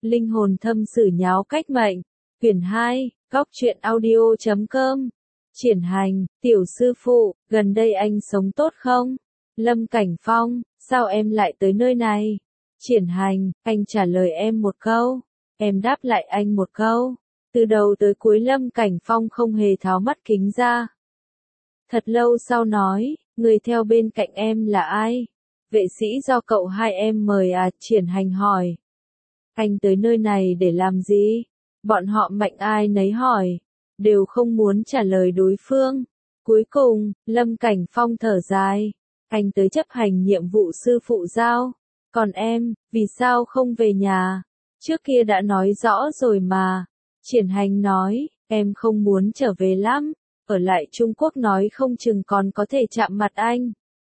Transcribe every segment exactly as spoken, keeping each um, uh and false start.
Linh hồn thâm sử nháo cách mệnh. Quyển hai, góc truyện audio chấm com. Triển Hành, tiểu sư phụ, gần đây anh sống tốt không? Lâm Cảnh Phong, sao em lại tới nơi này? Triển Hành, anh trả lời em một câu. Em đáp lại anh một câu. Từ đầu tới cuối Lâm Cảnh Phong không hề tháo mắt kính ra. Thật lâu sau nói, người theo bên cạnh em là ai? Vệ sĩ do cậu hai em mời à? Triển Hành hỏi. Anh tới nơi này để làm gì? Bọn họ mạnh ai nấy hỏi. Đều không muốn trả lời đối phương. Cuối cùng, Lâm Cảnh Phong thở dài. Anh tới chấp hành nhiệm vụ sư phụ giao. Còn em, vì sao không về nhà? Trước kia đã nói rõ rồi mà. Triển Hành nói, em không muốn trở về lắm. Ở lại Trung Quốc nói không chừng còn có thể chạm mặt anh.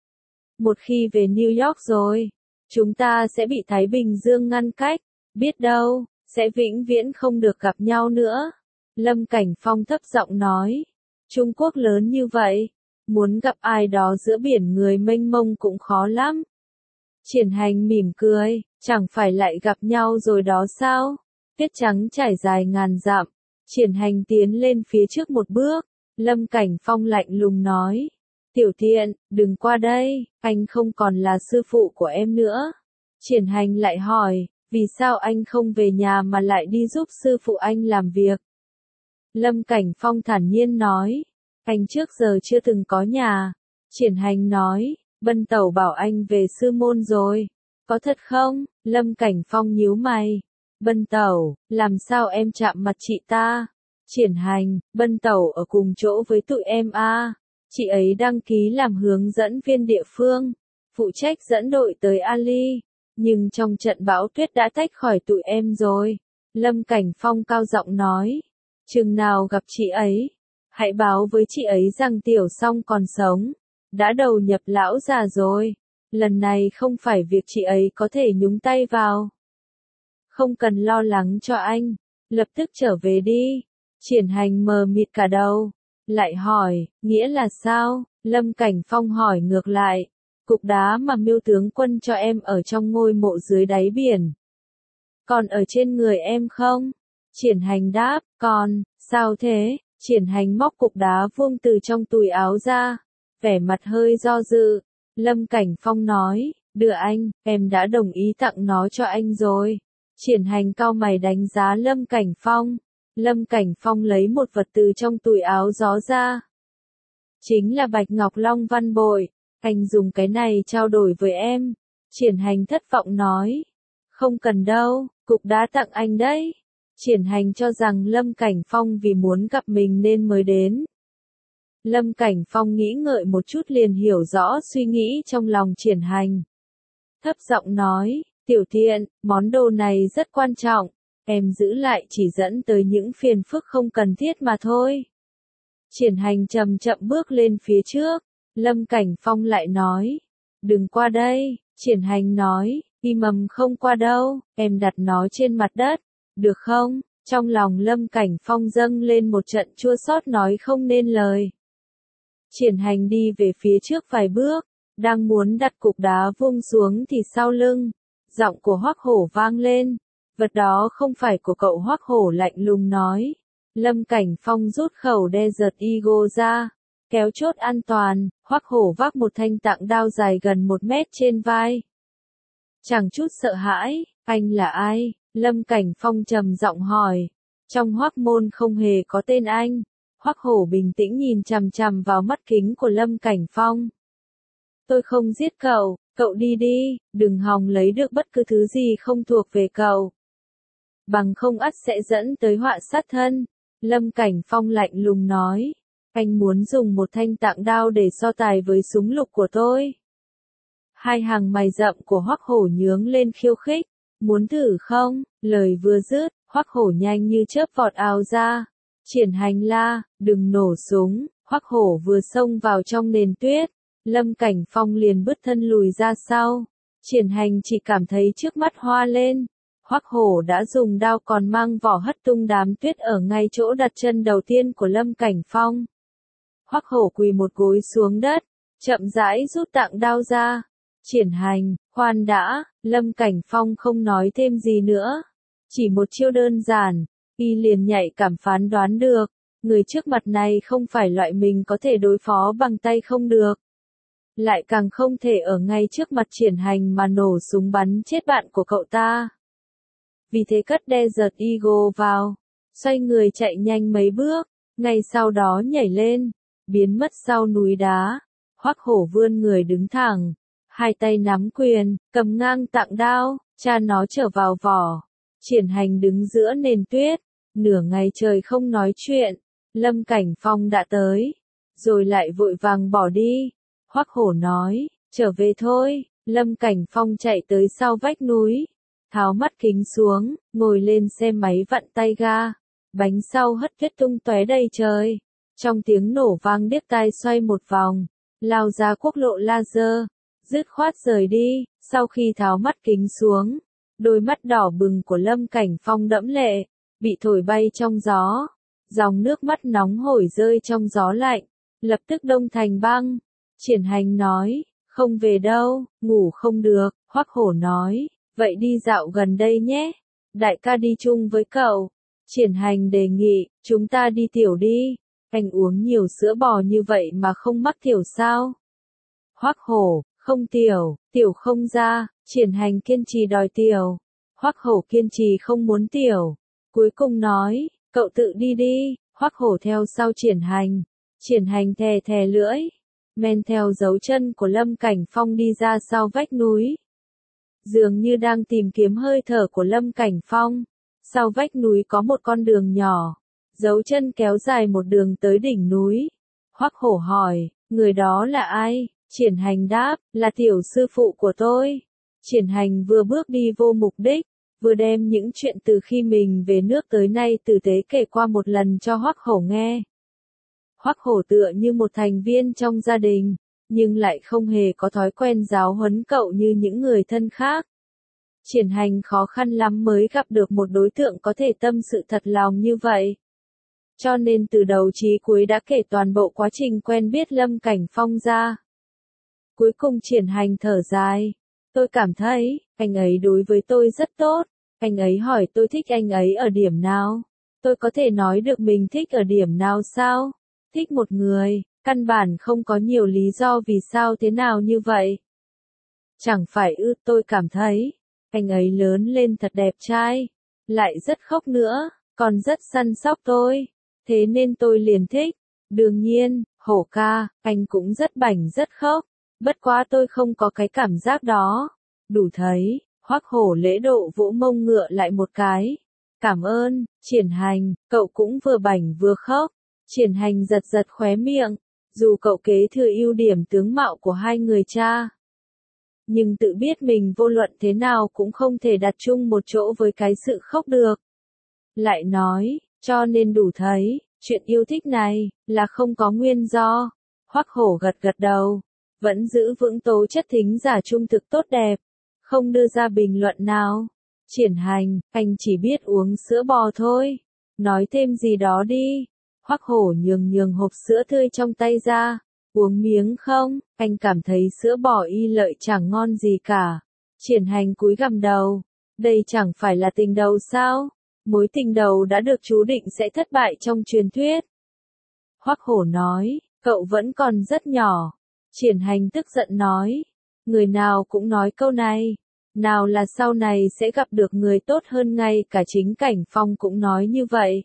Một khi về New York rồi, chúng ta sẽ bị Thái Bình Dương ngăn cách. Biết đâu, sẽ vĩnh viễn không được gặp nhau nữa. Lâm Cảnh Phong thấp giọng nói, Trung Quốc lớn như vậy, muốn gặp ai đó giữa biển người mênh mông cũng khó lắm. Triển Hành mỉm cười, chẳng phải lại gặp nhau rồi đó sao? Tuyết trắng trải dài ngàn dặm. Triển Hành tiến lên phía trước một bước. Lâm Cảnh Phong lạnh lùng nói, Tiểu Thiện, đừng qua đây, anh không còn là sư phụ của em nữa. Triển Hành lại hỏi, vì sao anh không về nhà mà lại đi giúp sư phụ anh làm việc? Lâm Cảnh Phong thản nhiên nói, anh trước giờ chưa từng có nhà. Triển Hành nói, Bân Tẩu bảo anh về sư môn rồi. Có thật không? Lâm Cảnh Phong nhíu mày. Bân Tẩu, làm sao em chạm mặt chị ta? Triển Hành, Bân Tẩu ở cùng chỗ với tụi em à. Chị ấy đăng ký làm hướng dẫn viên địa phương, phụ trách dẫn đội tới Ali. Nhưng trong trận bão tuyết đã tách khỏi tụi em rồi. Lâm Cảnh Phong cao giọng nói, chừng nào gặp chị ấy, hãy báo với chị ấy rằng Tiểu Song còn sống, đã đầu nhập lão già rồi. Lần này không phải việc chị ấy có thể nhúng tay vào. Không cần lo lắng cho anh, lập tức trở về đi. Triển Hành mờ mịt cả đầu, lại hỏi, nghĩa là sao? Lâm Cảnh Phong hỏi ngược lại, cục đá mà Miêu tướng quân cho em ở trong ngôi mộ dưới đáy biển, còn ở trên người em không? Triển Hành đáp, còn, sao thế? Triển Hành móc cục đá vuông từ trong túi áo ra, vẻ mặt hơi do dự. Lâm Cảnh Phong nói, đưa anh, em đã đồng ý tặng nó cho anh rồi. Triển Hành cau mày đánh giá Lâm Cảnh Phong. Lâm Cảnh Phong lấy một vật từ trong túi áo gió ra. Chính là Bạch Ngọc Long Văn Bội. Anh dùng cái này trao đổi với em. Triển Hành thất vọng nói. Không cần đâu, cục đá tặng anh đấy. Triển Hành cho rằng Lâm Cảnh Phong vì muốn gặp mình nên mới đến. Lâm Cảnh Phong nghĩ ngợi một chút liền hiểu rõ suy nghĩ trong lòng Triển Hành. Thấp giọng nói, Tiểu Thiện, món đồ này rất quan trọng. Em giữ lại chỉ dẫn tới những phiền phức không cần thiết mà thôi. Triển Hành chậm chậm bước lên phía trước. Lâm Cảnh Phong lại nói, đừng qua đây. Triển Hành nói, im mầm không qua đâu, em đặt nó trên mặt đất, được không? Trong lòng Lâm Cảnh Phong dâng lên một trận chua xót nói không nên lời. Triển Hành đi về phía trước vài bước, đang muốn đặt cục đá vuông xuống thì sau lưng, giọng của Hoắc Hổ vang lên. Vật đó không phải của cậu. Hoắc Hổ lạnh lùng nói. Lâm Cảnh Phong rút khẩu Desert Eagle ra, kéo chốt an toàn. Hoắc Hổ vác một thanh tạng đao dài gần một mét trên vai. Chẳng chút sợ hãi, anh là ai? Lâm Cảnh Phong trầm giọng hỏi. Trong Hoắc môn không hề có tên anh. Hoắc Hổ bình tĩnh nhìn chằm chằm vào mắt kính của Lâm Cảnh Phong. Tôi không giết cậu, cậu đi đi, đừng hòng lấy được bất cứ thứ gì không thuộc về cậu. Bằng không ắt sẽ dẫn tới họa sát thân. Lâm Cảnh Phong lạnh lùng nói. Anh muốn dùng một thanh tạng đao để so tài với súng lục của tôi. Hai hàng mày rậm của Hoắc Hổ nhướng lên khiêu khích. Muốn thử không? Lời vừa dứt, Hoắc Hổ nhanh như chớp vọt ào ra. Triển Hành la, đừng nổ súng. Hoắc Hổ vừa xông vào trong nền tuyết. Lâm Cảnh Phong liền bứt thân lùi ra sau. Triển Hành chỉ cảm thấy trước mắt hoa lên. Hoắc Hổ đã dùng đao còn mang vỏ hất tung đám tuyết ở ngay chỗ đặt chân đầu tiên của Lâm Cảnh Phong. Hoắc Hổ quỳ một gối xuống đất, chậm rãi rút tạng đao ra. Triển Hành, khoan đã, Lâm Cảnh Phong không nói thêm gì nữa. Chỉ một chiêu đơn giản, y liền nhạy cảm phán đoán được, người trước mặt này không phải loại mình có thể đối phó bằng tay không được. Lại càng không thể ở ngay trước mặt Triển Hành mà nổ súng bắn chết bạn của cậu ta. Vì thế cất Desert Eagle vào, xoay người chạy nhanh mấy bước, ngay sau đó nhảy lên, biến mất sau núi đá. Hoắc Hổ vươn người đứng thẳng, hai tay nắm quyền, cầm ngang tạng đao, cha nó trở vào vỏ. Triển Hành đứng giữa nền tuyết, nửa ngày trời không nói chuyện. Lâm Cảnh Phong đã tới, rồi lại vội vàng bỏ đi. Hoắc Hổ nói, trở về thôi. Lâm Cảnh Phong chạy tới sau vách núi, tháo mắt kính xuống, ngồi lên xe máy vặn tay ga. Bánh sau hất tuyết tung tóe đầy trời. Trong tiếng nổ vang điếc tai xoay một vòng, lao ra quốc lộ laser, dứt khoát rời đi. Sau khi tháo mắt kính xuống, đôi mắt đỏ bừng của Lâm Cảnh Phong đẫm lệ, bị thổi bay trong gió. Dòng nước mắt nóng hổi rơi trong gió lạnh, lập tức đông thành băng. Triển Hành nói, không về đâu, ngủ không được. Hoắc Hổ nói, vậy đi dạo gần đây nhé, đại ca đi chung với cậu. Triển Hành đề nghị, chúng ta đi tiểu đi, anh uống nhiều sữa bò như vậy mà không mắc tiểu sao? Hoắc Hổ, không tiểu, tiểu không ra. Triển Hành kiên trì đòi tiểu, Hoắc Hổ kiên trì không muốn tiểu, cuối cùng nói, cậu tự đi đi. Hoắc Hổ theo sau Triển Hành, Triển Hành thè thè lưỡi, men theo dấu chân của Lâm Cảnh Phong đi ra sau vách núi. Dường như đang tìm kiếm hơi thở của Lâm Cảnh Phong, sau vách núi có một con đường nhỏ, dấu chân kéo dài một đường tới đỉnh núi. Hoắc Hổ hỏi, người đó là ai? Triển Hành đáp, là tiểu sư phụ của tôi. Triển Hành vừa bước đi vô mục đích, vừa đem những chuyện từ khi mình về nước tới nay tử tế kể qua một lần cho Hoắc Hổ nghe. Hoắc Hổ tựa như một thành viên trong gia đình, nhưng lại không hề có thói quen giáo huấn cậu như những người thân khác. Triển Hành khó khăn lắm mới gặp được một đối tượng có thể tâm sự thật lòng như vậy. Cho nên từ đầu chí cuối đã kể toàn bộ quá trình quen biết Lâm Cảnh Phong ra. Cuối cùng Triển Hành thở dài. Tôi cảm thấy, anh ấy đối với tôi rất tốt. Anh ấy hỏi tôi thích anh ấy ở điểm nào. Tôi có thể nói được mình thích ở điểm nào sao? Thích một người, căn bản không có nhiều lý do vì sao thế nào như vậy. Chẳng phải ư, tôi cảm thấy, anh ấy lớn lên thật đẹp trai, lại rất khóc nữa, còn rất săn sóc tôi. Thế nên tôi liền thích. Đương nhiên, Hổ ca, anh cũng rất bảnh rất khóc. Bất quá tôi không có cái cảm giác đó. Đủ thấy. Hoắc Hổ lễ độ vỗ mông ngựa lại một cái. Cảm ơn. Triển Hành, cậu cũng vừa bảnh vừa khóc. Triển Hành giật giật khóe miệng. Dù cậu kế thừa ưu điểm tướng mạo của hai người cha, nhưng tự biết mình vô luận thế nào cũng không thể đặt chung một chỗ với cái sự khóc được. Lại nói, cho nên đủ thấy, chuyện yêu thích này, là không có nguyên do. Hoắc Hổ gật gật đầu, vẫn giữ vững tố chất thính giả trung thực tốt đẹp, không đưa ra bình luận nào. Triển Hành, anh chỉ biết uống sữa bò thôi, nói thêm gì đó đi. Hoắc Hổ nhường nhường hộp sữa tươi trong tay ra, uống miếng không, anh cảm thấy sữa bò y lợi chẳng ngon gì cả. Triển Hành cúi gằm đầu, đây chẳng phải là tình đầu sao? Mối tình đầu đã được chú định sẽ thất bại trong truyền thuyết. Hoắc Hổ nói, cậu vẫn còn rất nhỏ. Triển Hành tức giận nói, người nào cũng nói câu này, nào là sau này sẽ gặp được người tốt hơn, ngay cả chính Cảnh Phong cũng nói như vậy.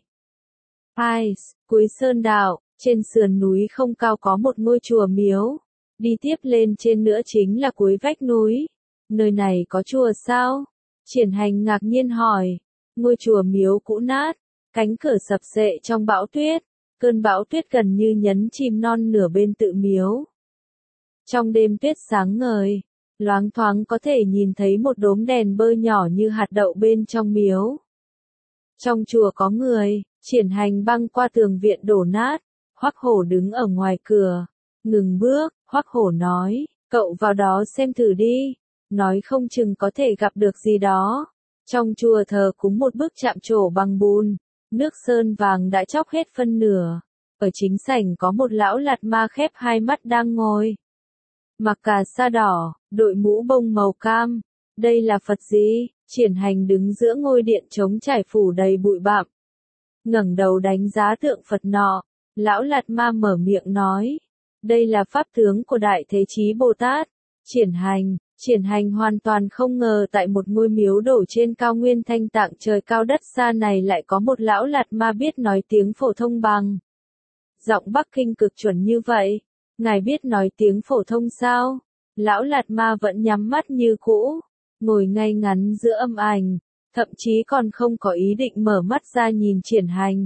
Ai, cuối sơn đạo, trên sườn núi không cao có một ngôi chùa miếu, đi tiếp lên trên nữa chính là cuối vách núi. Nơi này có chùa sao? Triển Hành ngạc nhiên hỏi. Ngôi chùa miếu cũ nát, cánh cửa sập xệ trong bão tuyết, cơn bão tuyết gần như nhấn chìm non nửa bên tự miếu. Trong đêm tuyết sáng ngời, loáng thoáng có thể nhìn thấy một đốm đèn bơ nhỏ như hạt đậu bên trong miếu. Trong chùa có người. Triển Hành băng qua tường viện đổ nát. Hoắc Hổ đứng ở ngoài cửa, ngừng bước. Hoắc Hổ nói, cậu vào đó xem thử đi, nói không chừng có thể gặp được gì đó. Trong chùa thờ cúng một bức chạm trổ bằng bùn, nước sơn vàng đã chóc hết phân nửa. Ở chính sảnh có một lão lạt ma khép hai mắt đang ngồi, mặc cà sa đỏ, đội mũ bông màu cam. Đây là Phật gì? Triển Hành đứng giữa ngôi điện trống trải phủ đầy bụi bặm, ngẩng đầu đánh giá tượng Phật nọ, lão Lạt Ma mở miệng nói, đây là pháp tướng của Đại Thế Chí Bồ Tát. Triển Hành, Triển Hành hoàn toàn không ngờ tại một ngôi miếu đổ trên cao nguyên thanh tạng trời cao đất xa này lại có một lão Lạt Ma biết nói tiếng phổ thông bằng giọng Bắc Kinh cực chuẩn như vậy. Ngài biết nói tiếng phổ thông sao? Lão Lạt Ma vẫn nhắm mắt như cũ, ngồi ngay ngắn giữa âm ảnh, thậm chí còn không có ý định mở mắt ra nhìn Triển Hành.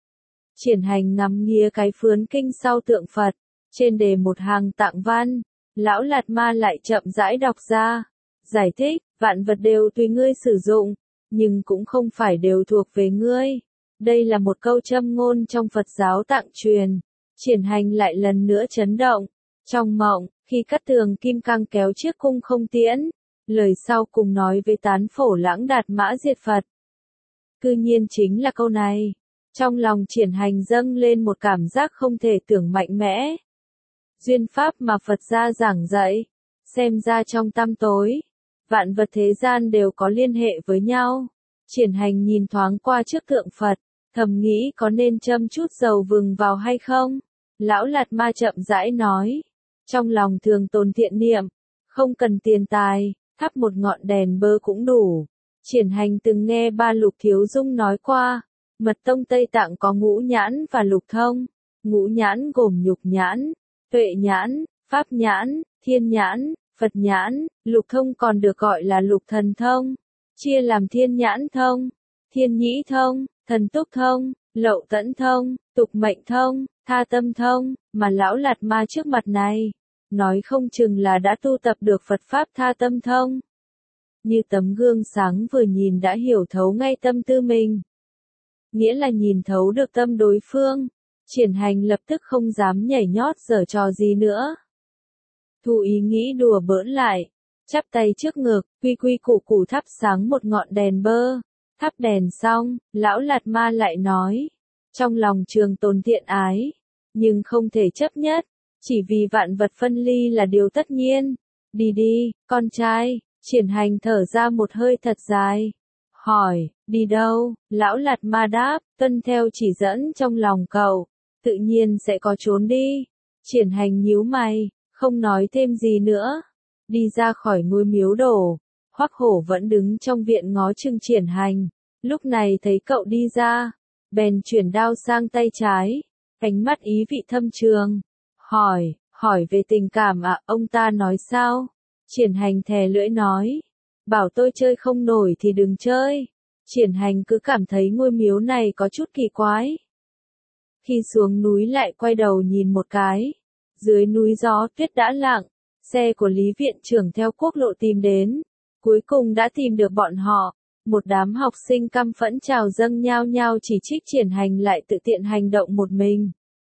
Triển Hành ngắm nghía cái phướn kinh sau tượng Phật, trên đề một hàng tạng văn, lão Lạt Ma lại chậm rãi đọc ra, giải thích, vạn vật đều tùy ngươi sử dụng, nhưng cũng không phải đều thuộc về ngươi. Đây là một câu châm ngôn trong Phật giáo Tạng truyền. Triển Hành lại lần nữa chấn động. Trong mộng, khi Cát Tường Kim Cang kéo chiếc cung không tiễn, lời sau cùng nói với Tán Phổ Lãng Đạt Mã Diệt Phật. Cư nhiên chính là câu này. Trong lòng Triển Hành dâng lên một cảm giác không thể tưởng mạnh mẽ. Duyên pháp mà Phật gia giảng dạy, xem ra trong tăm tối, vạn vật thế gian đều có liên hệ với nhau. Triển Hành nhìn thoáng qua trước tượng Phật, thầm nghĩ có nên châm chút dầu vừng vào hay không? Lão Lạt Ma chậm rãi nói, trong lòng thường tồn thiện niệm, không cần tiền tài, thắp một ngọn đèn bơ cũng đủ. Triển Hành từng nghe Ba Lục Thiếu Dung nói qua, Mật tông Tây Tạng có ngũ nhãn và lục thông. Ngũ nhãn gồm nhục nhãn, tuệ nhãn, pháp nhãn, thiên nhãn, Phật nhãn, lục thông còn được gọi là lục thần thông, chia làm thiên nhãn thông, thiên nhĩ thông, thần túc thông, lậu tẫn thông, tục mệnh thông, tha tâm thông, mà lão Lạt Ma trước mặt này, nói không chừng là đã tu tập được Phật Pháp tha tâm thông. Như tấm gương sáng vừa nhìn đã hiểu thấu ngay tâm tư mình. Nghĩa là nhìn thấu được tâm đối phương. Triển Hành lập tức không dám nhảy nhót giở trò gì nữa. Thu ý nghĩ đùa bỡn lại, chắp tay trước ngực, quy quy củ củ thắp sáng một ngọn đèn bơ. Thắp đèn xong, lão Lạt Ma lại nói, trong lòng trường tồn thiện ái, nhưng không thể chấp nhất, chỉ vì vạn vật phân ly là điều tất nhiên. Đi đi, con trai. Triển Hành thở ra một hơi thật dài, hỏi, đi đâu? Lão Lạt Ma đáp, tuân theo chỉ dẫn trong lòng cậu, tự nhiên sẽ có trốn đi. Triển Hành nhíu mày, không nói thêm gì nữa, đi ra khỏi ngôi miếu đổ. Hoắc Hổ vẫn đứng trong viện ngó chừng Triển Hành, lúc này thấy cậu đi ra, bèn chuyển đao sang tay trái, ánh mắt ý vị thâm trường, hỏi, hỏi về tình cảm à, ông ta nói sao? Triển Hành thè lưỡi nói, bảo tôi chơi không nổi thì đừng chơi. Triển Hành cứ cảm thấy ngôi miếu này có chút kỳ quái. Khi xuống núi lại quay đầu nhìn một cái, dưới núi gió tuyết đã lặng, xe của Lý viện trưởng theo quốc lộ tìm đến, cuối cùng đã tìm được bọn họ. Một đám học sinh căm phẫn trào dâng nhao nhao chỉ trích Triển Hành lại tự tiện hành động một mình.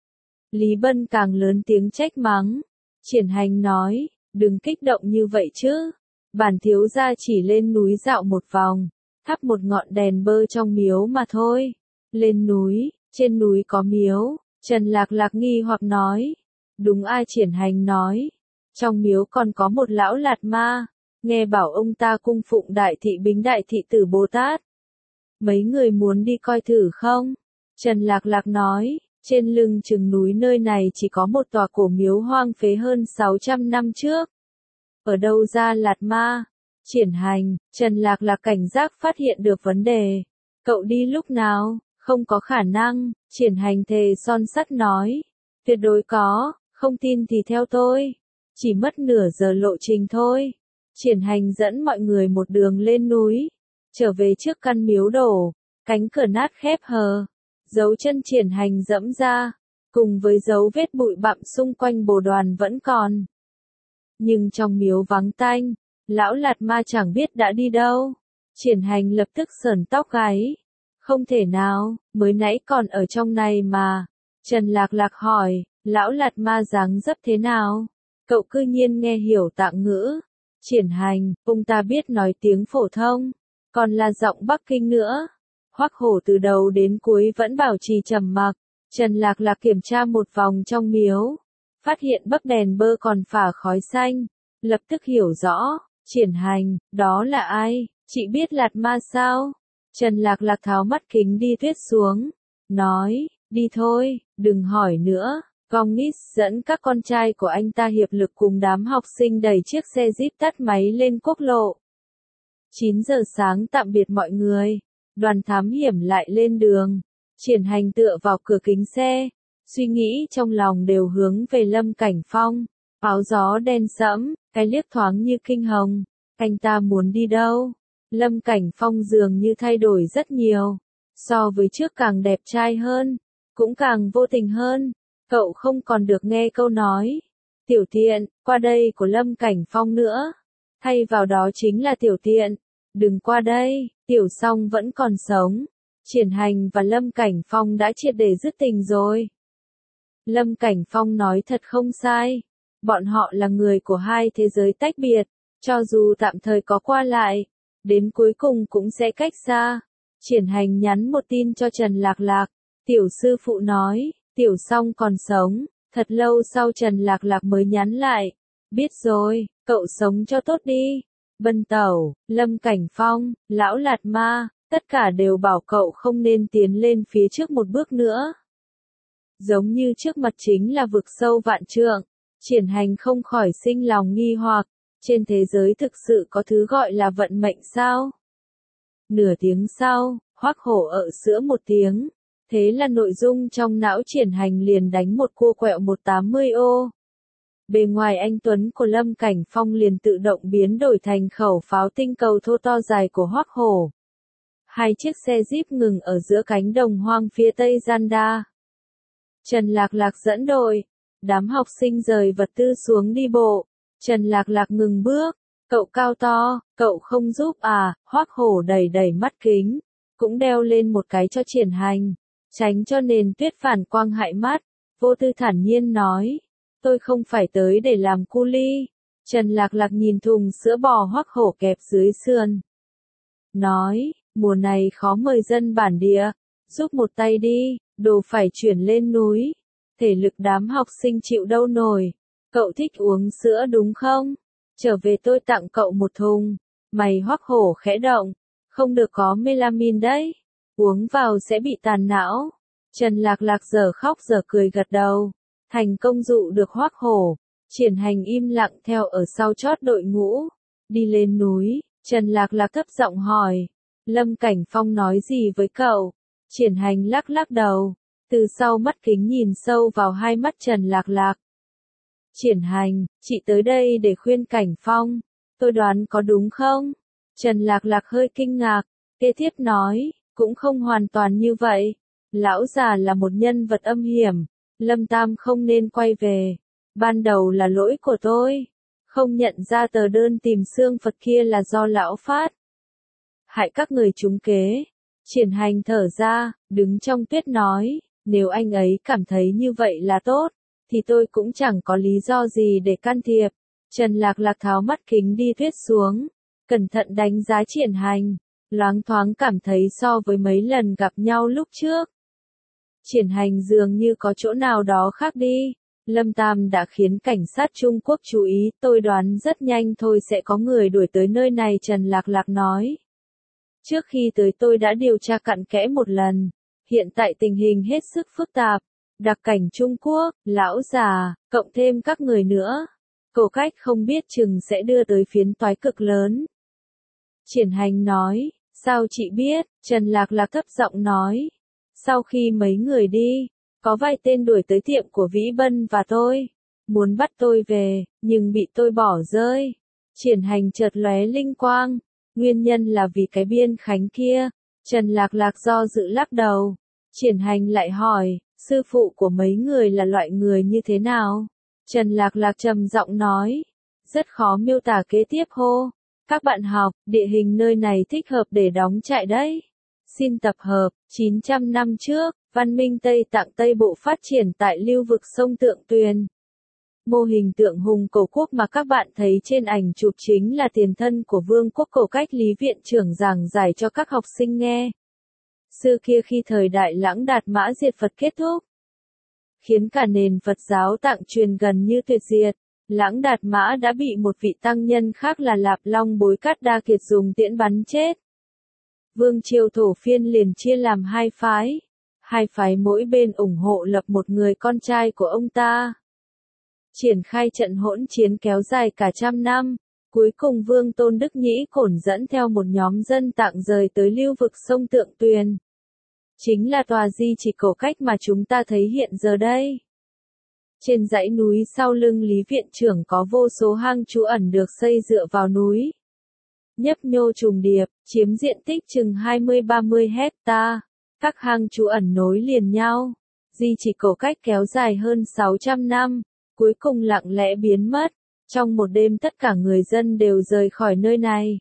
Lý Bân càng lớn tiếng trách mắng. Triển Hành nói, đừng kích động như vậy chứ. Bản thiếu gia chỉ lên núi dạo một vòng, thắp một ngọn đèn bơ trong miếu mà thôi. Lên núi, trên núi có miếu. Trần Lạc Lạc nghi hoặc nói. Đúng, ai? Triển Hành nói. Trong miếu còn có một lão Lạt Ma. Nghe bảo ông ta cung phụng Đại Thị Bính Đại Thị Tử Bồ Tát. Mấy người muốn đi coi thử không? Trần Lạc Lạc nói, trên lưng chừng núi nơi này chỉ có một tòa cổ miếu hoang phế hơn sáu trăm năm trước. Ở đâu ra Lạt Ma? Triển Hành, Trần Lạc Lạc cảnh giác phát hiện được vấn đề. Cậu đi lúc nào? Không có khả năng. Triển Hành thề son sắt nói. Tuyệt đối có, không tin thì theo tôi. Chỉ mất nửa giờ lộ trình thôi. Triển Hành dẫn mọi người một đường lên núi, trở về trước căn miếu đổ, cánh cửa nát khép hờ, dấu chân Triển Hành dẫm ra, cùng với dấu vết bụi bặm xung quanh bồ đoàn vẫn còn. Nhưng trong miếu vắng tanh, lão Lạt Ma chẳng biết đã đi đâu. Triển Hành lập tức sởn tóc gáy. Không thể nào, mới nãy còn ở trong này mà. Trần Lạc Lạc hỏi, lão Lạt Ma dáng dấp thế nào? Cậu cư nhiên nghe hiểu Tạng ngữ. Triển Hành, ông ta biết nói tiếng phổ thông, còn là giọng Bắc Kinh nữa. Hoắc Hổ từ đầu đến cuối vẫn bảo trì trầm mặc. Trần Lạc Lạc kiểm tra một vòng trong miếu, phát hiện bấc đèn bơ còn phả khói xanh, lập tức hiểu rõ. Triển Hành, đó là ai? Chị biết Lạt Ma sao? Trần Lạc Lạc tháo mắt kính đi tuyết xuống. Nói, đi thôi, đừng hỏi nữa. Gongis dẫn các con trai của anh ta hiệp lực cùng đám học sinh đẩy chiếc xe Jeep tắt máy lên quốc lộ. chín giờ sáng tạm biệt mọi người. Đoàn thám hiểm lại lên đường. Triển Hành tựa vào cửa kính xe. Suy nghĩ trong lòng đều hướng về Lâm Cảnh Phong. Áo gió đen sẫm, cái liếc thoáng như kinh hồng. Anh ta muốn đi đâu? Lâm Cảnh Phong dường như thay đổi rất nhiều. So với trước càng đẹp trai hơn. Cũng càng vô tình hơn. Cậu không còn được nghe câu nói tiểu tiện, qua đây của Lâm Cảnh Phong nữa. Thay vào đó chính là tiểu tiện. Đừng qua đây, tiểu song vẫn còn sống. Triển Hành và Lâm Cảnh Phong đã triệt để dứt tình rồi. Lâm Cảnh Phong nói thật không sai. Bọn họ là người của hai thế giới tách biệt. Cho dù tạm thời có qua lại, đến cuối cùng cũng sẽ cách xa. Triển Hành nhắn một tin cho Trần Lạc Lạc. Tiểu sư phụ nói, tiểu song còn sống. Thật lâu sau Trần Lạc Lạc mới nhắn lại. Biết rồi, cậu sống cho tốt đi. Bân Tẩu, Lâm Cảnh Phong, Lão Lạt Ma, tất cả đều bảo cậu không nên tiến lên phía trước một bước nữa. Giống như trước mặt chính là vực sâu vạn trượng. Triển Hành không khỏi sinh lòng nghi hoặc. Trên thế giới thực sự có thứ gọi là vận mệnh sao? Nửa tiếng sau, Hoắc Hổ ợ sữa một tiếng. Thế là nội dung trong não Triển Hành liền đánh một cua quẹo một trăm tám mươi ô. Bề ngoài anh Tuấn của Lâm Cảnh Phong liền tự động biến đổi thành khẩu pháo tinh cầu thô to dài của Hoắc Hổ. Hai chiếc xe Jeep ngừng ở giữa cánh đồng hoang phía tây Gianda. Trần Lạc Lạc dẫn đội. Đám học sinh rời vật tư xuống đi bộ. Trần Lạc Lạc ngừng bước. Cậu cao to, cậu không giúp à? Hoắc Hổ đầy đầy mắt kính. Cũng đeo lên một cái cho Triển Hành. Tránh cho nền tuyết phản quang hại mắt. Vô Tư thản nhiên nói. Tôi không phải tới để làm cu ly. Trần Lạc Lạc nhìn thùng sữa bò Hoắc Hổ kẹp dưới sườn. Nói, mùa này khó mời dân bản địa. Giúp một tay đi, đồ phải chuyển lên núi. Thể lực đám học sinh chịu đâu nổi. Cậu thích uống sữa đúng không? Trở về tôi tặng cậu một thùng. Mày Hoắc Hổ khẽ động. Không được có melamin đấy. Uống vào sẽ bị tàn não. Trần Lạc Lạc giờ khóc giờ cười gật đầu. Thành công dụ được Hoắc Hổ. Triển Hành im lặng theo ở sau chót đội ngũ. Đi lên núi, Trần Lạc Lạc thấp giọng hỏi. Lâm Cảnh Phong nói gì với cậu? Triển Hành lắc lắc đầu. Từ sau mắt kính nhìn sâu vào hai mắt Trần Lạc Lạc. Triển Hành, chị tới đây để khuyên Cảnh Phong. Tôi đoán có đúng không? Trần Lạc Lạc hơi kinh ngạc. Kế tiếp nói, cũng không hoàn toàn như vậy. Lão già là một nhân vật âm hiểm. Lâm Tam không nên quay về. Ban đầu là lỗi của tôi. Không nhận ra tờ đơn tìm xương Phật kia là do lão phát. Hại các người trúng kế. Triển Hành thở ra, đứng trong tuyết nói. Nếu anh ấy cảm thấy như vậy là tốt, thì tôi cũng chẳng có lý do gì để can thiệp. Trần Lạc Lạc tháo mắt kính đi tuyết xuống. Cẩn thận đánh giá Triển Hành. Loáng thoáng cảm thấy so với mấy lần gặp nhau lúc trước. Triển Hành dường như có chỗ nào đó khác đi. Lâm Tam đã khiến cảnh sát Trung Quốc chú ý, tôi đoán rất nhanh thôi sẽ có người đuổi tới nơi này, Trần Lạc Lạc nói. Trước khi tới tôi đã điều tra cặn kẽ một lần. Hiện tại tình hình hết sức phức tạp. Đặc cảnh Trung Quốc, lão già, cộng thêm các người nữa. Cổ cách không biết chừng sẽ đưa tới phiến toái cực lớn. Triển Hành nói, sao chị biết? Trần Lạc Lạc thấp giọng nói. Sau khi mấy người đi, có vài tên đuổi tới tiệm của Vĩ Bân và tôi. Muốn bắt tôi về, nhưng bị tôi bỏ rơi. Triển Hành chợt lóe linh quang. Nguyên nhân là vì cái biên khánh kia. Trần Lạc Lạc do dự lắc đầu. Triển Hành lại hỏi, sư phụ của mấy người là loại người như thế nào? Trần Lạc Lạc trầm giọng nói. Rất khó miêu tả, kế tiếp hô. Các bạn học, địa hình nơi này thích hợp để đóng trại đấy. Xin tập hợp, chín trăm năm trước, văn minh Tây Tạng Tây Bộ phát triển tại lưu vực sông Tượng Tuyền. Mô hình tượng hùng cổ quốc mà các bạn thấy trên ảnh chụp chính là tiền thân của vương quốc cổ cách Lý Viện trưởng giảng giải cho các học sinh nghe. Xưa kia khi thời đại Lãng Đạt Mã diệt Phật kết thúc, khiến cả nền Phật giáo Tạng truyền gần như tuyệt diệt, Lãng Đạt Mã đã bị một vị tăng nhân khác là Lạp Long Bối Cát Đa Kiệt dùng tiễn bắn chết. Vương triều Thổ Phiên liền chia làm hai phái. Hai phái mỗi bên ủng hộ lập một người con trai của ông ta. Triển khai trận hỗn chiến kéo dài cả trăm năm. Cuối cùng Vương Tôn Đức Nhĩ Cổn dẫn theo một nhóm dân Tạng rời tới lưu vực sông Tượng Tuyền. Chính là tòa di chỉ cổ cách mà chúng ta thấy hiện giờ đây. Trên dãy núi sau lưng Lý Viện Trưởng có vô số hang trú ẩn được xây dựa vào núi. Nhấp nhô trùng điệp, chiếm diện tích chừng hai mươi ba mươi hecta. Các hang trú ẩn nối liền nhau. Di chỉ cổ cách kéo dài hơn sáu trăm năm, cuối cùng lặng lẽ biến mất. Trong một đêm tất cả người dân đều rời khỏi nơi này.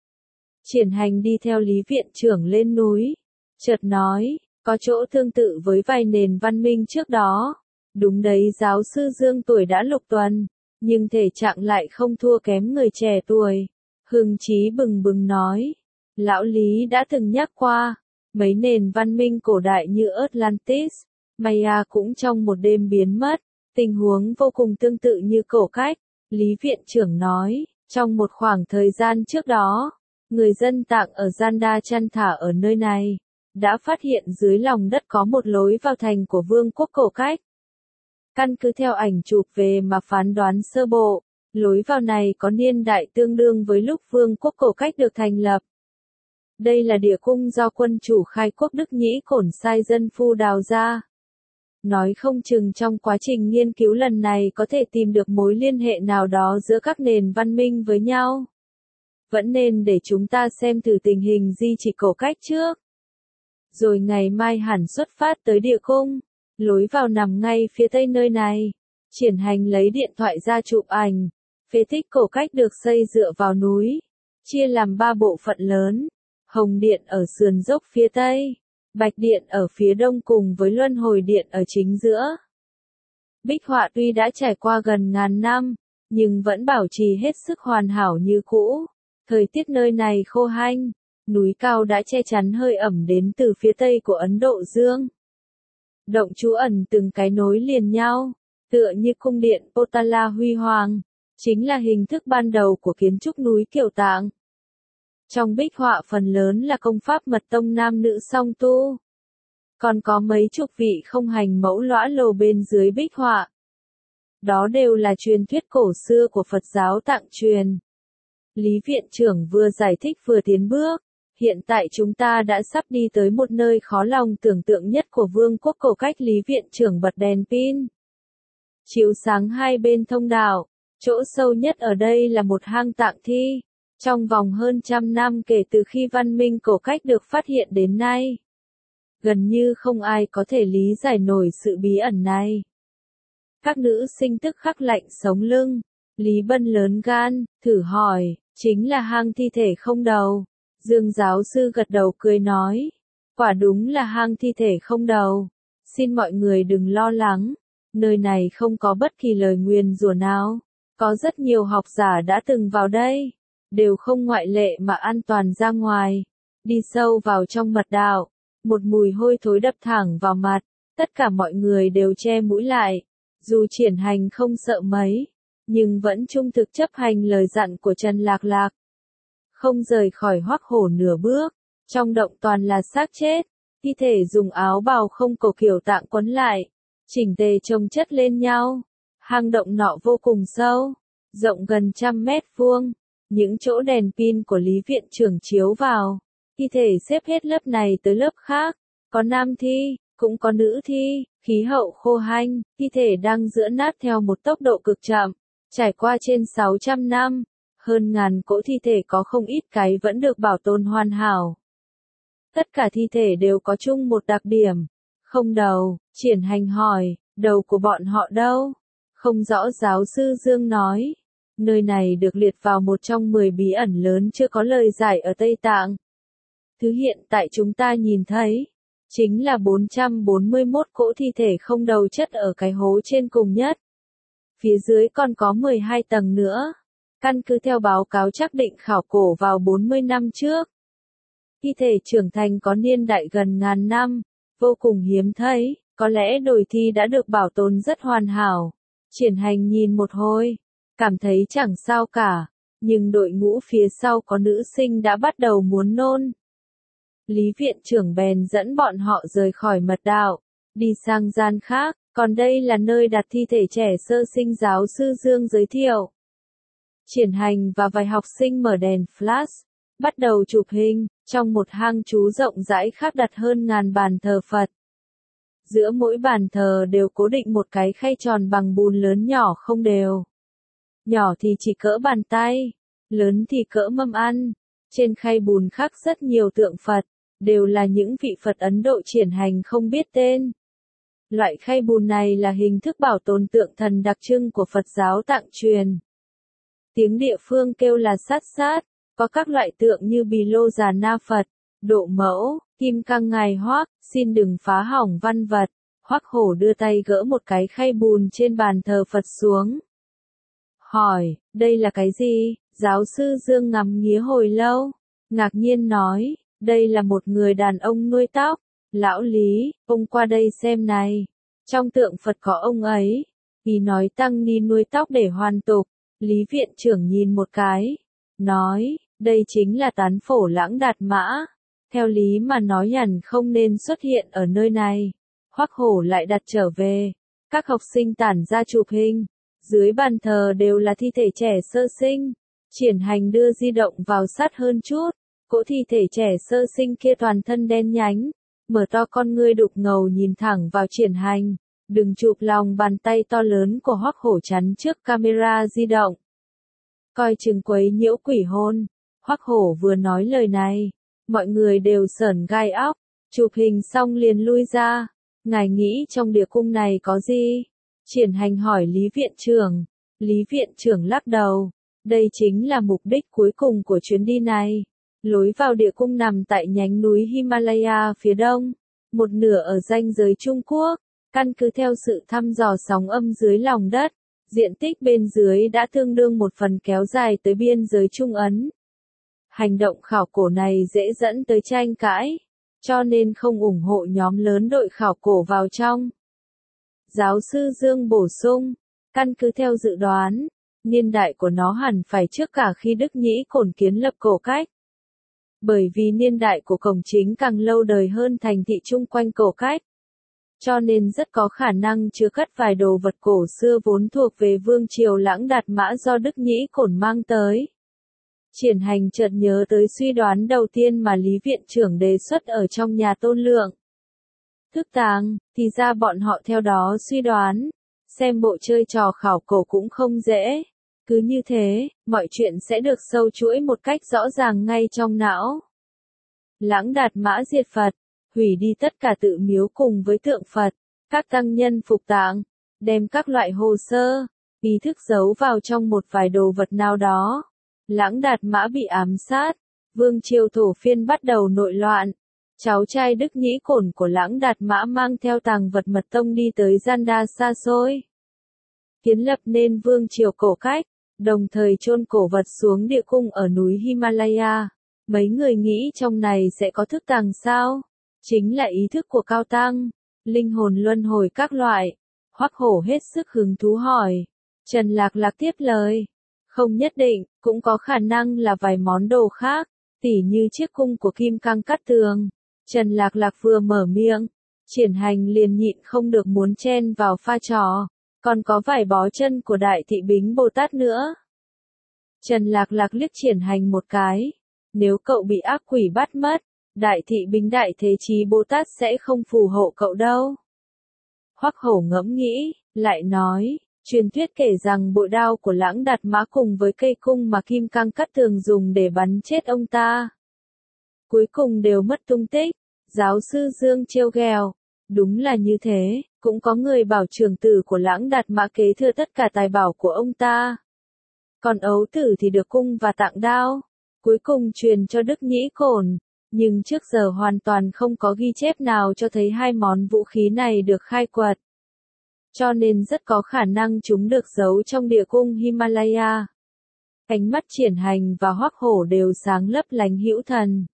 Triển Hành đi theo Lý Viện Trưởng lên núi. Chợt nói, có chỗ tương tự với vài nền văn minh trước đó. Đúng đấy, giáo sư Dương tuổi đã lục tuần, nhưng thể trạng lại không thua kém người trẻ tuổi. Hưng chí bừng bừng nói, lão Lý đã từng nhắc qua, mấy nền văn minh cổ đại như Atlantis, Maya cũng trong một đêm biến mất, tình huống vô cùng tương tự như cổ cách. Lý Viện Trưởng nói, trong một khoảng thời gian trước đó, người dân Tạng ở Janda chăn thả ở nơi này, đã phát hiện dưới lòng đất có một lối vào thành của vương quốc cổ cách. Căn cứ theo ảnh chụp về mà phán đoán sơ bộ, lối vào này có niên đại tương đương với lúc vương quốc cổ cách được thành lập. Đây là địa cung do quân chủ khai quốc Đức Nhĩ Cổn sai dân phu đào ra. Nói không chừng trong quá trình nghiên cứu lần này có thể tìm được mối liên hệ nào đó giữa các nền văn minh với nhau. Vẫn nên để chúng ta xem thử tình hình di chỉ cổ cách trước. Rồi ngày mai hẳn xuất phát tới địa cung. Lối vào nằm ngay phía tây nơi này. Triển Hành lấy điện thoại ra chụp ảnh. Phế tích cổ cách được xây dựa vào núi. Chia làm ba bộ phận lớn. Hồng Điện ở sườn dốc phía tây. Bạch Điện ở phía đông cùng với Luân Hồi Điện ở chính giữa. Bích họa tuy đã trải qua gần ngàn năm, nhưng vẫn bảo trì hết sức hoàn hảo như cũ. Thời tiết nơi này khô hanh, núi cao đã che chắn hơi ẩm đến từ phía tây của Ấn Độ Dương. Động trú ẩn từng cái nối liền nhau, tựa như cung điện Potala huy hoàng, chính là hình thức ban đầu của kiến trúc núi Kiều Tạng. Trong bích họa phần lớn là công pháp mật tông nam nữ song tu. Còn có mấy chục vị không hành mẫu lõa lồ bên dưới bích họa. Đó đều là truyền thuyết cổ xưa của Phật giáo Tạng truyền. Lý Viện Trưởng vừa giải thích vừa tiến bước. Hiện tại chúng ta đã sắp đi tới một nơi khó lòng tưởng tượng nhất của vương quốc cổ cách. Lý Viện Trưởng bật đèn pin, chiếu sáng hai bên thông đạo. Chỗ sâu nhất ở đây là một hang tạng thi. Trong vòng hơn trăm năm kể từ khi văn minh cổ cách được phát hiện đến nay, gần như không ai có thể lý giải nổi sự bí ẩn này. Các nữ sinh tức khắc lạnh sống lưng. Lý Bân lớn gan, thử hỏi, chính là hang thi thể không đầu. Dương giáo sư gật đầu cười nói, quả đúng là hang thi thể không đầu. Xin mọi người đừng lo lắng, nơi này không có bất kỳ lời nguyền rủa nào. Có rất nhiều học giả đã từng vào đây, đều không ngoại lệ mà an toàn ra ngoài. Đi sâu vào trong mật đạo, một mùi hôi thối đập thẳng vào mặt, tất cả mọi người đều che mũi lại. Dù Triển Hành không sợ mấy, nhưng vẫn trung thực chấp hành lời dặn của Trần Lạc Lạc. Không rời khỏi Hoắc Hổ nửa bước, trong động toàn là xác chết, thi thể dùng áo bào không cổ kiểu Tạng quấn lại, chỉnh tề chồng chất lên nhau. Hang động nọ vô cùng sâu, rộng gần trăm mét vuông, những chỗ đèn pin của Lý Viện Trưởng chiếu vào, thi thể xếp hết lớp này tới lớp khác, có nam thi, cũng có nữ thi, khí hậu khô hanh, thi thể đang giữa nát theo một tốc độ cực chậm, trải qua trên sáu trăm năm. Hơn ngàn cỗ thi thể có không ít cái vẫn được bảo tồn hoàn hảo. Tất cả thi thể đều có chung một đặc điểm, không đầu. Triển Hành hỏi, đầu của bọn họ đâu? Không rõ, giáo sư Dương nói. Nơi này được liệt vào một trong mười bí ẩn lớn chưa có lời giải ở Tây Tạng. Thứ hiện tại chúng ta nhìn thấy, chính là bốn trăm bốn mươi mốt cỗ thi thể không đầu chất ở cái hố trên cùng nhất. Phía dưới còn có mười hai tầng nữa. Căn cứ theo báo cáo xác định khảo cổ vào bốn mươi năm trước. Thi thể trưởng thành có niên đại gần ngàn năm, vô cùng hiếm thấy, có lẽ đồi thi đã được bảo tồn rất hoàn hảo. Triển Hành nhìn một hồi, cảm thấy chẳng sao cả, nhưng đội ngũ phía sau có nữ sinh đã bắt đầu muốn nôn. Lý viện trưởng bèn dẫn bọn họ rời khỏi mật đạo, đi sang gian khác, còn đây là nơi đặt thi thể trẻ sơ sinh giáo sư Dương giới thiệu. Triển Hành và vài học sinh mở đèn flash, bắt đầu chụp hình, trong một hang trú rộng rãi khác đặt hơn ngàn bàn thờ Phật. Giữa mỗi bàn thờ đều cố định một cái khay tròn bằng bùn lớn nhỏ không đều. Nhỏ thì chỉ cỡ bàn tay, lớn thì cỡ mâm ăn. Trên khay bùn khắc rất nhiều tượng Phật, đều là những vị Phật Ấn Độ Triển Hành không biết tên. Loại khay bùn này là hình thức bảo tồn tượng thần đặc trưng của Phật giáo Tạng truyền. Tiếng địa phương kêu là sát sát, có các loại tượng như Bì Lô Già Na Phật, Độ Mẫu, Kim Cang Ngài Hoắc, xin đừng phá hỏng văn vật. Hoắc Hổ đưa tay gỡ một cái khay bùn trên bàn thờ Phật xuống. Hỏi, đây là cái gì? Giáo sư Dương ngắm nghía hồi lâu, ngạc nhiên nói, đây là một người đàn ông nuôi tóc. Lão Lý, ông qua đây xem này. Trong tượng Phật có ông ấy. Vì nói tăng ni nuôi tóc để hoàn tục. Lý viện trưởng nhìn một cái. Nói, đây chính là Tán Phổ Lãng Đạt Mã. Theo lý mà nói hẳn không nên xuất hiện ở nơi này. Hoắc Hổ lại đặt trở về. Các học sinh tản ra chụp hình. Dưới bàn thờ đều là thi thể trẻ sơ sinh. Triển Hành đưa di động vào sát hơn chút. Cỗ thi thể trẻ sơ sinh kia toàn thân đen nhánh. Mở to con ngươi đục ngầu nhìn thẳng vào Triển Hành. Đừng chụp lòng bàn tay to lớn của Hoắc Hổ chắn trước camera di động. Coi chừng quấy nhiễu quỷ hồn. Hoắc Hổ vừa nói lời này. Mọi người đều sởn gai óc. Chụp hình xong liền lui ra. Ngài nghĩ trong địa cung này có gì? Triển Hành hỏi Lý viện trưởng. Lý viện trưởng lắc đầu. Đây chính là mục đích cuối cùng của chuyến đi này. Lối vào địa cung nằm tại nhánh núi Himalaya phía đông, một nửa ở ranh giới Trung Quốc. Căn cứ theo sự thăm dò sóng âm dưới lòng đất, diện tích bên dưới đã tương đương một phần kéo dài tới biên giới Trung Ấn. Hành động khảo cổ này dễ dẫn tới tranh cãi, cho nên không ủng hộ nhóm lớn đội khảo cổ vào trong. Giáo sư Dương bổ sung, căn cứ theo dự đoán, niên đại của nó hẳn phải trước cả khi Đức Nhĩ Cổn kiến lập cổ cách. Bởi vì niên đại của cổng chính càng lâu đời hơn thành thị chung quanh cổ cách. Cho nên rất có khả năng chứa cất vài đồ vật cổ xưa vốn thuộc về vương triều Lãng Đạt Mã do Đức Nhĩ Cổn mang tới. Triển Hành chợt nhớ tới suy đoán đầu tiên mà Lý viện trưởng đề xuất ở trong nhà Tôn Lượng. Thức tàng, thì ra bọn họ theo đó suy đoán, xem bộ chơi trò khảo cổ cũng không dễ. Cứ như thế, mọi chuyện sẽ được sâu chuỗi một cách rõ ràng ngay trong não. Lãng Đạt Mã diệt Phật, hủy đi tất cả tự miếu cùng với tượng Phật, các tăng nhân phục tạng, đem các loại hồ sơ, ý thức giấu vào trong một vài đồ vật nào đó. Lãng Đạt Mã bị ám sát, vương triều Thổ Phiên bắt đầu nội loạn. Cháu trai Đức Nhĩ Cổn của Lãng Đạt Mã mang theo tàng vật mật tông đi tới gian đa xa xôi. Kiến lập nên vương triều cổ cách, đồng thời chôn cổ vật xuống địa cung ở núi Himalaya. Mấy người nghĩ trong này sẽ có thức tàng sao? Chính là ý thức của cao tăng, linh hồn luân hồi các loại. Hoắc Hổ hết sức hứng thú hỏi. Trần Lạc Lạc tiếp lời. Không nhất định, cũng có khả năng là vài món đồ khác, tỉ như chiếc cung của Kim Cang Cát Tường. Trần Lạc Lạc vừa mở miệng, Triển Hành liền nhịn không được muốn chen vào pha trò. Còn có vài bó chân của Đại Thị Bính Bồ Tát nữa. Trần Lạc Lạc liếc Triển Hành một cái. Nếu cậu bị ác quỷ bắt mất, Đại Thị Bính Đại Thế Chí Bồ Tát sẽ không phù hộ cậu đâu. Hoắc Hổ ngẫm nghĩ, lại nói, truyền thuyết kể rằng bội đao của Lãng Đạt Mã cùng với cây cung mà Kim Cang Cát Tường dùng để bắn chết ông ta. Cuối cùng đều mất tung tích. Giáo sư Dương trêu ghẹo. Đúng là như thế, cũng có người bảo trưởng tử của Lãng Đạt Mã kế thừa tất cả tài bảo của ông ta. Còn ấu tử thì được cung và tạng đao, cuối cùng truyền cho Đức Nhĩ Cổn, nhưng trước giờ hoàn toàn không có ghi chép nào cho thấy hai món vũ khí này được khai quật. Cho nên rất có khả năng chúng được giấu trong địa cung Himalaya. Ánh mắt Triển Hành và Hoắc Hổ đều sáng lấp lánh hữu thần.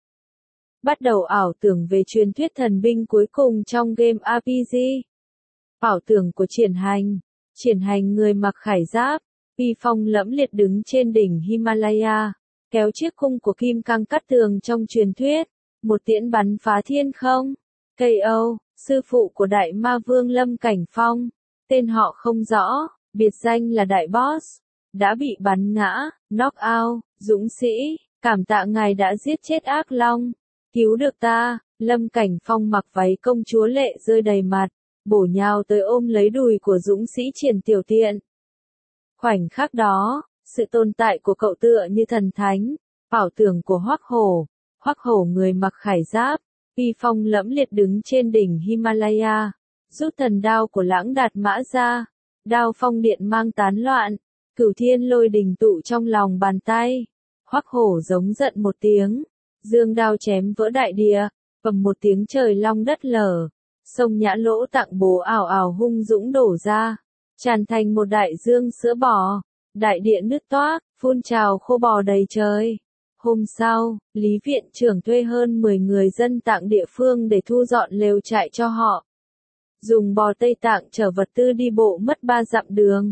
Bắt đầu ảo tưởng về truyền thuyết thần binh cuối cùng trong game rờ pê giê. Ảo tưởng của Triển Hành. Triển Hành người mặc khải giáp, uy phong lẫm liệt đứng trên đỉnh Himalaya, kéo chiếc cung của kim cang cắt tường trong truyền thuyết, một tiễn bắn phá thiên không. ca o, sư phụ của đại ma vương Lâm Cảnh Phong, tên họ không rõ, biệt danh là đại boss, đã bị bắn ngã, knock out, dũng sĩ, cảm tạ ngài đã giết chết ác long, cứu được ta. Lâm Cảnh Phong mặc váy công chúa lệ rơi đầy mặt, bổ nhào tới ôm lấy đùi của dũng sĩ Triển Tiểu Tiện. Khoảnh khắc đó, sự tồn tại của cậu tựa như thần thánh, bảo tưởng của Hoắc Hổ. Hoắc Hổ người mặc khải giáp, uy phong lẫm liệt đứng trên đỉnh Himalaya, rút thần đao của Lãng Đạt Mã ra, đao phong điện mang tán loạn, cửu thiên lôi đình tụ trong lòng bàn tay. Hoắc Hổ giống giận một tiếng, dương đao chém vỡ đại địa, bầm một tiếng trời long đất lở, sông Nhã Lỗ Tạng Bố ảo ảo hung dũng đổ ra, tràn thành một đại dương sữa bò, đại địa nứt toác, phun trào khô bò đầy trời. Hôm sau, Lý viện trưởng thuê hơn mười người dân Tạng địa phương để thu dọn lều trại cho họ. Dùng bò Tây Tạng chở vật tư đi bộ mất ba dặm đường.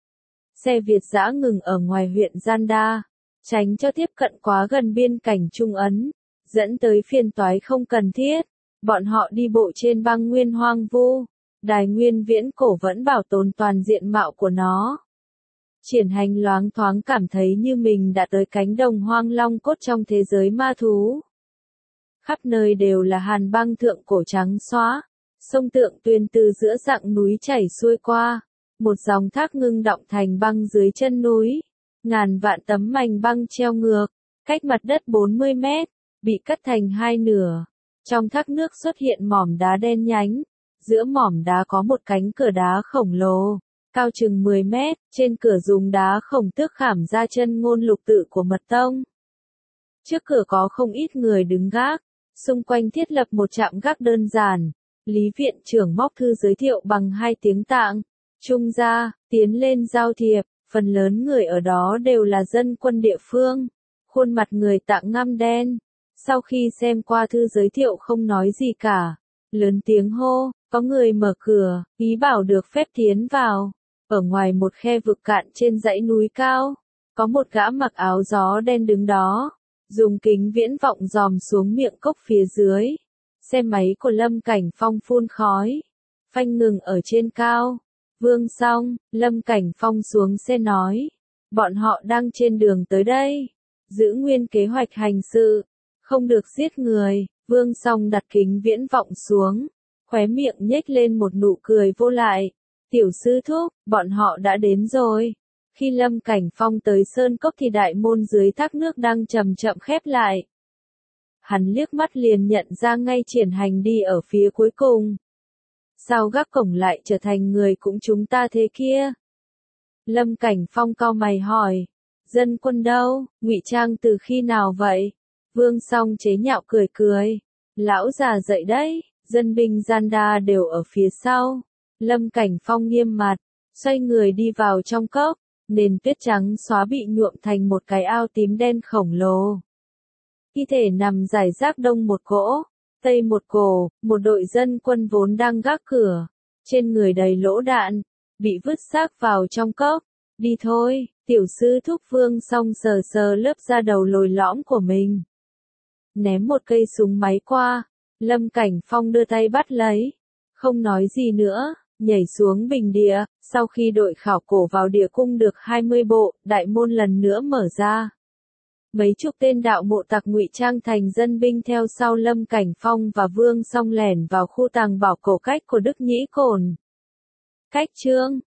Xe Việt dã ngừng ở ngoài huyện Gian Đa, tránh cho tiếp cận quá gần biên cảnh Trung Ấn, dẫn tới phiền toái không cần thiết. Bọn họ đi bộ trên băng nguyên hoang vu, đài nguyên viễn cổ vẫn bảo tồn toàn diện mạo của nó. Triển Hành loáng thoáng cảm thấy như mình đã tới cánh đồng hoang long cốt trong thế giới ma thú. Khắp nơi đều là hàn băng thượng cổ trắng xóa, sông Tượng Tuyền từ giữa dặng núi chảy xuôi qua, một dòng thác ngưng đọng thành băng dưới chân núi, ngàn vạn tấm mảnh băng treo ngược, cách mặt đất bốn mươi mét, bị cắt thành hai nửa. Trong thác nước xuất hiện mỏm đá đen nhánh, giữa mỏm đá có một cánh cửa đá khổng lồ, cao chừng mười mét, trên cửa dùng đá khổng tước khảm ra chân ngôn lục tự của mật tông. Trước cửa có không ít người đứng gác, xung quanh thiết lập một trạm gác đơn giản. Lý viện trưởng móc thư giới thiệu bằng hai tiếng Tạng, Trung gia, tiến lên giao thiệp, phần lớn người ở đó đều là dân quân địa phương, khuôn mặt người Tạng ngăm đen. Sau khi xem qua thư giới thiệu không nói gì cả, lớn tiếng hô, có người mở cửa, ý bảo được phép tiến vào. Ở ngoài một khe vực cạn trên dãy núi cao, có một gã mặc áo gió đen đứng đó, dùng kính viễn vọng dòm xuống miệng cốc phía dưới. Xe máy của Lâm Cảnh Phong phun khói, phanh ngừng ở trên cao. Vương Song, Lâm Cảnh Phong xuống xe nói, bọn họ đang trên đường tới đây, giữ nguyên kế hoạch hành sự, không được giết người. Vương Song đặt kính viễn vọng xuống, khóe miệng nhếch lên một nụ cười vô lại. Tiểu sư thúc, bọn họ đã đến rồi. Khi Lâm Cảnh Phong tới sơn cốc thì đại môn dưới thác nước đang chậm chậm khép lại. Hắn liếc mắt liền nhận ra ngay Triển Hành đi ở phía cuối cùng. Sao gác cổng lại trở thành người cũng chúng ta thế kia? Lâm Cảnh Phong cau mày hỏi. Dân quân đâu, ngụy trang từ khi nào vậy? Vương Song chế nhạo cười cười. Lão già dậy đấy, dân binh Gian Đa đều ở phía sau. Lâm Cảnh Phong nghiêm mặt, xoay người đi vào trong cốc, nền tuyết trắng xóa bị nhuộm thành một cái ao tím đen khổng lồ. Thi thể nằm rải rác đông một cỗ, tây một cổ, một đội dân quân vốn đang gác cửa, trên người đầy lỗ đạn, bị vứt xác vào trong cốc. Đi thôi, tiểu sư thúc. Vương Song sờ sờ lớp da đầu lồi lõm của mình. Ném một cây súng máy qua, Lâm Cảnh Phong đưa tay bắt lấy, không nói gì nữa, nhảy xuống bình địa. Sau khi đội khảo cổ vào địa cung được hai mươi bộ, đại môn lần nữa mở ra. Mấy chục tên đạo mộ tặc ngụy trang thành dân binh theo sau Lâm Cảnh Phong và Vương Song lẻn vào khu tàng bảo cổ cách của Đức Nhĩ Cổn. Cách chương